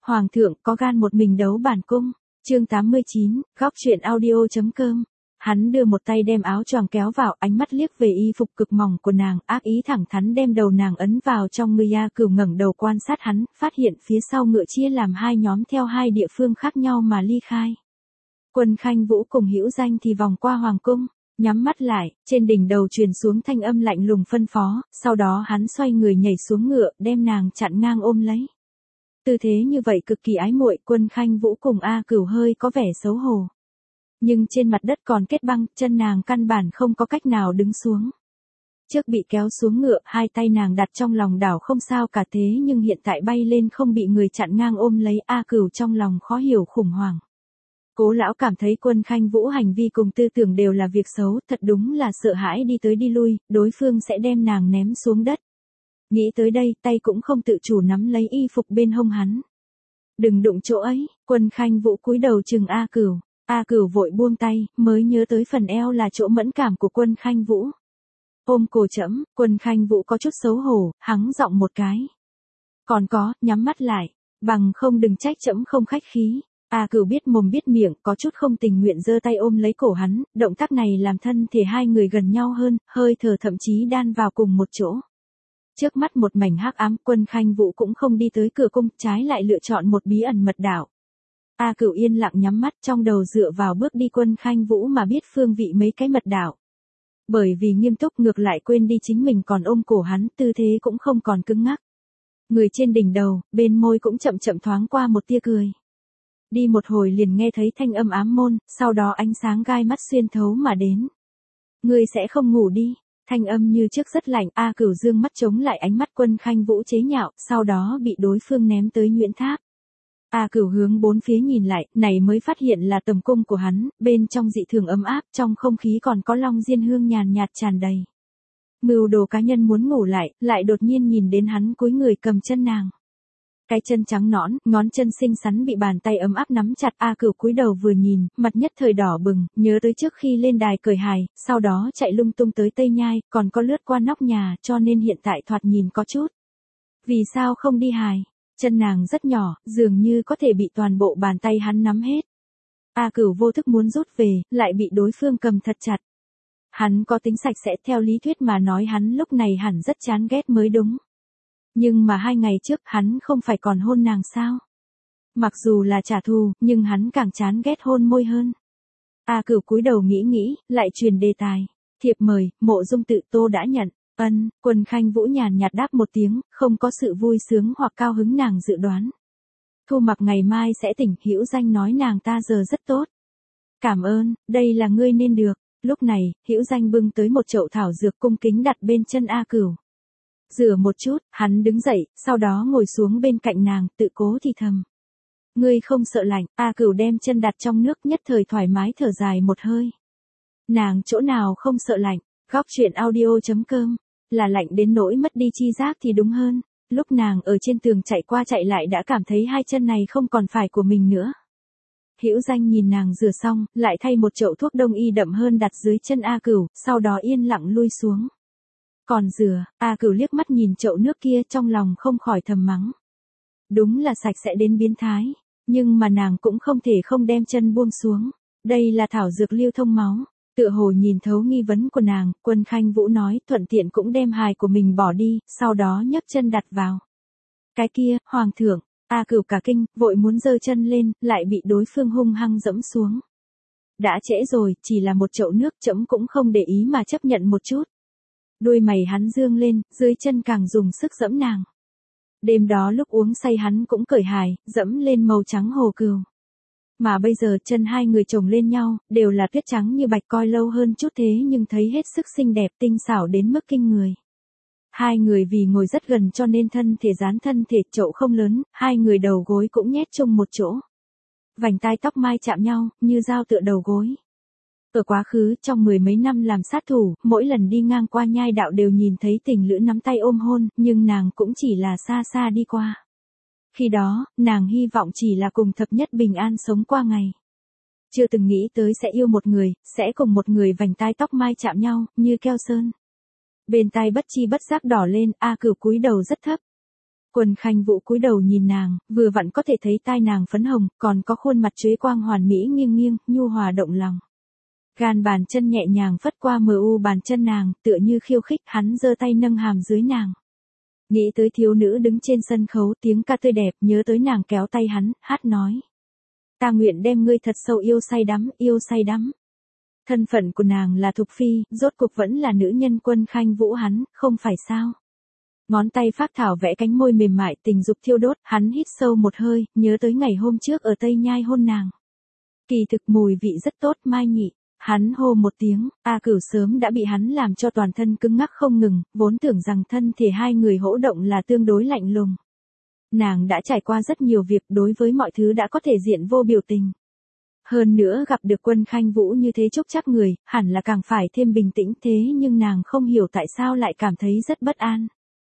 Hoàng thượng có gan một mình đấu bản cung. Chương 89, góc truyện audio.com. Hắn đưa một tay đem áo choàng kéo vào, ánh mắt liếc về y phục cực mỏng của nàng, ác ý thẳng thắn đem đầu nàng ấn vào trong người. A Cửu ngẩng đầu quan sát hắn, phát hiện phía sau ngựa chia làm hai nhóm theo hai địa phương khác nhau mà ly khai. Quân Khanh Vũ cùng Hữu Danh thì vòng qua hoàng cung, nhắm mắt lại, trên đỉnh đầu truyền xuống thanh âm lạnh lùng phân phó, sau đó hắn xoay người nhảy xuống ngựa, đem nàng chặn ngang ôm lấy. Tư thế như vậy cực kỳ ái muội, Quân Khanh Vũ cùng A Cửu hơi có vẻ xấu hổ. Nhưng trên mặt đất còn kết băng, chân nàng căn bản không có cách nào đứng xuống. Trước bị kéo xuống ngựa, hai tay nàng đặt trong lòng đảo không sao cả, thế nhưng hiện tại bay lên không bị người chặn ngang ôm lấy. A Cửu trong lòng khó hiểu khủng hoảng. Cố lão cảm thấy Quân Khanh Vũ hành vi cùng tư tưởng đều là việc xấu, thật đúng là sợ hãi đi tới đi lui, đối phương sẽ đem nàng ném xuống đất. Nghĩ tới đây, tay cũng không tự chủ nắm lấy y phục bên hông hắn. Đừng đụng chỗ ấy. Quân Khanh Vũ cúi đầu chừng A Cửu. A Cửu vội buông tay, mới nhớ tới phần eo là chỗ mẫn cảm của Quân Khanh Vũ. Ôm cổ trẫm. Quân Khanh Vũ có chút xấu hổ, hắng giọng một cái. Còn có, nhắm mắt lại, bằng không đừng trách trẫm không khách khí. A Cửu biết mồm biết miệng, có chút không tình nguyện giơ tay ôm lấy cổ hắn, động tác này làm thân thể hai người gần nhau hơn, hơi thở thậm chí đan vào cùng một chỗ. Trước mắt một mảnh hắc ám, Quân Khanh Vũ cũng không đi tới cửa cung, trái lại lựa chọn một bí ẩn mật đảo. A Cửu yên lặng nhắm mắt, trong đầu dựa vào bước đi Quân Khanh Vũ mà biết phương vị mấy cái mật đảo. Bởi vì nghiêm túc ngược lại quên đi chính mình còn ôm cổ hắn, tư thế cũng không còn cứng ngắc. Người trên đỉnh đầu, bên môi cũng chậm chậm thoáng qua một tia cười. Đi một hồi liền nghe thấy thanh âm ám môn, sau đó ánh sáng gai mắt xuyên thấu mà đến. Ngươi sẽ không ngủ đi. Thanh âm như trước rất lạnh. A Cửu dương mắt chống lại ánh mắt Quân Khanh Vũ chế nhạo, sau đó bị đối phương ném tới Nhuyễn Tháp. A Cửu hướng bốn phía nhìn lại, này mới phát hiện là tầm cung của hắn, bên trong dị thường ấm áp, trong không khí còn có long diên hương nhàn nhạt tràn đầy. Mưu đồ cá nhân muốn ngủ lại đột nhiên nhìn đến hắn cúi người cầm chân nàng. Cái chân trắng nõn, ngón chân xinh xắn bị bàn tay ấm áp nắm chặt. A Cửu cúi đầu vừa nhìn, mặt nhất thời đỏ bừng, nhớ tới trước khi lên đài cởi hài, sau đó chạy lung tung tới Tây Nhai, còn có lướt qua nóc nhà, cho nên hiện tại thoạt nhìn có chút. Vì sao không đi hài? Chân nàng rất nhỏ, dường như có thể bị toàn bộ bàn tay hắn nắm hết. A Cửu vô thức muốn rút về, lại bị đối phương cầm thật chặt. Hắn có tính sạch sẽ, theo lý thuyết mà nói hắn lúc này hẳn rất chán ghét mới đúng. Nhưng mà 2 ngày trước hắn không phải còn hôn nàng sao? Mặc dù là trả thù, nhưng hắn càng chán ghét hôn môi hơn. A Cửu cúi đầu nghĩ, lại truyền đề tài. Thiệp mời, Mộ Dung tự Tô đã nhận. Ân. Quân Khanh Vũ nhàn nhạt đáp một tiếng, không có sự vui sướng hoặc cao hứng nàng dự đoán. Thu Mặc ngày mai sẽ tỉnh, Hữu Danh nói nàng ta giờ rất tốt. Cảm ơn, đây là ngươi nên được. Lúc này, Hữu Danh bưng tới một chậu thảo dược cung kính đặt bên chân A Cửu. Rửa một chút, hắn đứng dậy, sau đó ngồi xuống bên cạnh nàng, tự cố thì thầm. Ngươi không sợ lạnh. A Cửu đem chân đặt trong nước, nhất thời thoải mái thở dài một hơi. Nàng chỗ nào không sợ lạnh. Góc truyện audio.com. Là lạnh đến nỗi mất đi chi giác thì đúng hơn. Lúc nàng ở trên tường chạy qua chạy lại đã cảm thấy hai chân này không còn phải của mình nữa. Hữu Danh nhìn nàng rửa xong, lại thay một chậu thuốc đông y đậm hơn đặt dưới chân A Cửu, sau đó yên lặng lui xuống. Còn rửa. A Cửu liếc mắt nhìn chậu nước kia, trong lòng không khỏi thầm mắng. Đúng là sạch sẽ đến biến thái. Nhưng mà nàng cũng không thể không đem chân buông xuống. Đây là thảo dược lưu thông máu. Tựa hồ nhìn thấu nghi vấn của nàng, Quân Khanh Vũ nói, thuận tiện cũng đem hài của mình bỏ đi, sau đó nhấc chân đặt vào. Cái kia, Hoàng thượng. A Cửu cả kinh, vội muốn giơ chân lên, lại bị đối phương hung hăng dẫm xuống. Đã trễ rồi, chỉ là một chậu nước, trẫm cũng không để ý mà chấp nhận một chút. Đuôi mày hắn dương lên, dưới chân càng dùng sức dẫm nàng. Đêm đó lúc uống say hắn cũng cởi hài, dẫm lên màu trắng hồ cừu. Mà bây giờ chân hai người chồng lên nhau, đều là tuyết trắng như bạch, coi lâu hơn chút thế nhưng thấy hết sức xinh đẹp, tinh xảo đến mức kinh người. Hai người vì ngồi rất gần cho nên thân thể dán thân thể, chậu không lớn, hai người đầu gối cũng nhét chung một chỗ. Vành tai tóc mai chạm nhau, như dao tựa đầu gối. Ở quá khứ, trong 10 mấy năm làm sát thủ, mỗi lần đi ngang qua nhai đạo đều nhìn thấy tình lữ nắm tay ôm hôn, nhưng nàng cũng chỉ là xa xa đi qua. Khi đó, nàng hy vọng chỉ là cùng thập nhất bình an sống qua ngày. Chưa từng nghĩ tới sẽ yêu một người, sẽ cùng một người vành tai tóc mai chạm nhau, như keo sơn. Bên tai bất chi bất giác đỏ lên, A Cửu cúi đầu rất thấp. Quân Khanh Vũ cúi đầu nhìn nàng, vừa vặn có thể thấy tai nàng phấn hồng, còn có khuôn mặt chuế quang hoàn mỹ nghiêng nghiêng, nhu hòa động lòng. Gan bàn chân nhẹ nhàng phất qua mờ u bàn chân nàng, tựa như khiêu khích, hắn giơ tay nâng hàm dưới nàng. Nghĩ tới thiếu nữ đứng trên sân khấu, tiếng ca tươi đẹp, nhớ tới nàng kéo tay hắn, hát nói. Ta nguyện đem ngươi thật sâu yêu say đắm, yêu say đắm. Thân phận của nàng là Thục Phi, rốt cuộc vẫn là nữ nhân Quân Khanh Vũ hắn, không phải sao. Ngón tay phác thảo vẽ cánh môi mềm mại, tình dục thiêu đốt, hắn hít sâu một hơi, nhớ tới ngày hôm trước ở Tây Nhai hôn nàng. Kỳ thực mùi vị rất tốt, Mai Nhị. Hắn hô một tiếng, A Cửu sớm đã bị hắn làm cho toàn thân cứng ngắc không ngừng, vốn tưởng rằng thân thể hai người hỗ động là tương đối lạnh lùng. Nàng đã trải qua rất nhiều việc, đối với mọi thứ đã có thể diện vô biểu tình. Hơn nữa gặp được Quân Khanh Vũ như thế chúc chắc người, hẳn là càng phải thêm bình tĩnh, thế nhưng nàng không hiểu tại sao lại cảm thấy rất bất an.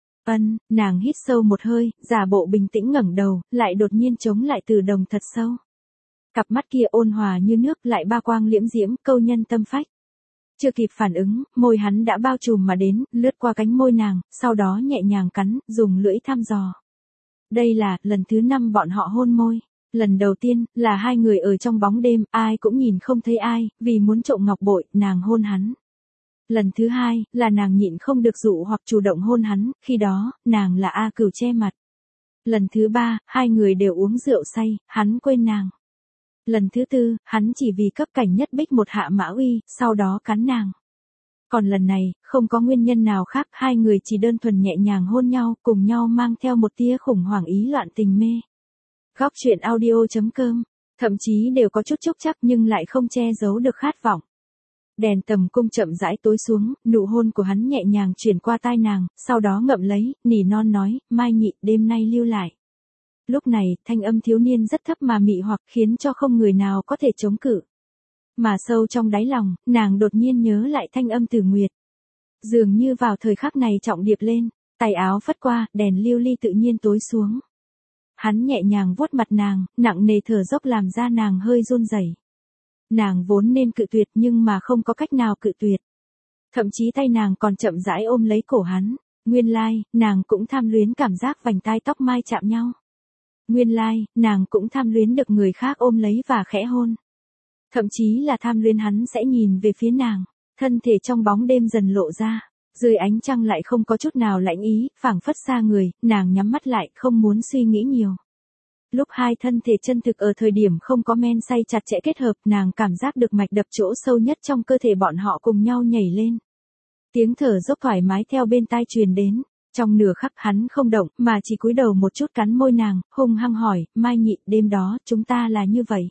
Nàng hít sâu một hơi, giả bộ bình tĩnh ngẩng đầu, lại đột nhiên chống lại Từ Đồng thật sâu. Cặp mắt kia ôn hòa như nước, lại ba quang liễm diễm, câu nhân tâm phách. Chưa kịp phản ứng, môi hắn đã bao trùm mà đến, lướt qua cánh môi nàng, sau đó nhẹ nhàng cắn, dùng lưỡi thăm dò. Đây là lần thứ 5 bọn họ hôn môi. Lần đầu tiên, là hai người ở trong bóng đêm, ai cũng nhìn không thấy ai, vì muốn trộm ngọc bội, nàng hôn hắn. Lần thứ 2, là nàng nhịn không được dụ hoặc chủ động hôn hắn, khi đó, nàng là A Cửu che mặt. Lần thứ 3, hai người đều uống rượu say, hắn quên nàng. Lần thứ 4, hắn chỉ vì cấp cảnh nhất bích một hạ mã uy, sau đó cắn nàng. Còn lần này, không có nguyên nhân nào khác, hai người chỉ đơn thuần nhẹ nhàng hôn nhau, cùng nhau mang theo một tia khủng hoảng ý loạn tình mê. Góc truyện audio.com, thậm chí đều có chút chốc chắc nhưng lại không che giấu được khát vọng. Đèn tầm cung chậm rãi tối xuống, nụ hôn của hắn nhẹ nhàng chuyển qua tai nàng, sau đó ngậm lấy, nỉ non nói, Mai Nhị, đêm nay lưu lại. Lúc này, thanh âm thiếu niên rất thấp mà mị hoặc khiến cho không người nào có thể chống cự. Mà sâu trong đáy lòng, nàng đột nhiên nhớ lại thanh âm Tử Nguyệt. Dường như vào thời khắc này trọng điệp lên, tay áo phất qua, đèn lưu ly tự nhiên tối xuống. Hắn nhẹ nhàng vuốt mặt nàng, nặng nề thở dốc làm ra nàng hơi run rẩy. Nàng vốn nên cự tuyệt nhưng mà không có cách nào cự tuyệt. Thậm chí tay nàng còn chậm rãi ôm lấy cổ hắn. Nguyên lai, nàng cũng tham luyến cảm giác vành tai tóc mai chạm nhau. Nguyên lai, nàng cũng tham luyến được người khác ôm lấy và khẽ hôn. Thậm chí là tham luyến hắn sẽ nhìn về phía nàng. Thân thể trong bóng đêm dần lộ ra. Dưới ánh trăng lại không có chút nào lạnh ý, phảng phất xa người, nàng nhắm mắt lại, không muốn suy nghĩ nhiều. Lúc hai thân thể chân thực ở thời điểm không có men say chặt chẽ kết hợp, nàng cảm giác được mạch đập chỗ sâu nhất trong cơ thể bọn họ cùng nhau nhảy lên. Tiếng thở dốc thoải mái theo bên tai truyền đến. Trong nửa khắc hắn không động, mà chỉ cúi đầu một chút cắn môi nàng, hung hăng hỏi, Mai Nhị, đêm đó, chúng ta là như vậy.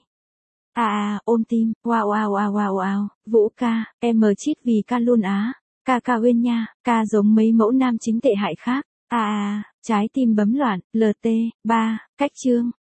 Ôm tim, wow, Vũ ca, em mờ chít vì ca luôn á, ca uyên nha, ca giống mấy mẫu nam chính tệ hại khác. Trái tim bấm loạn, LT, 3, cách chương.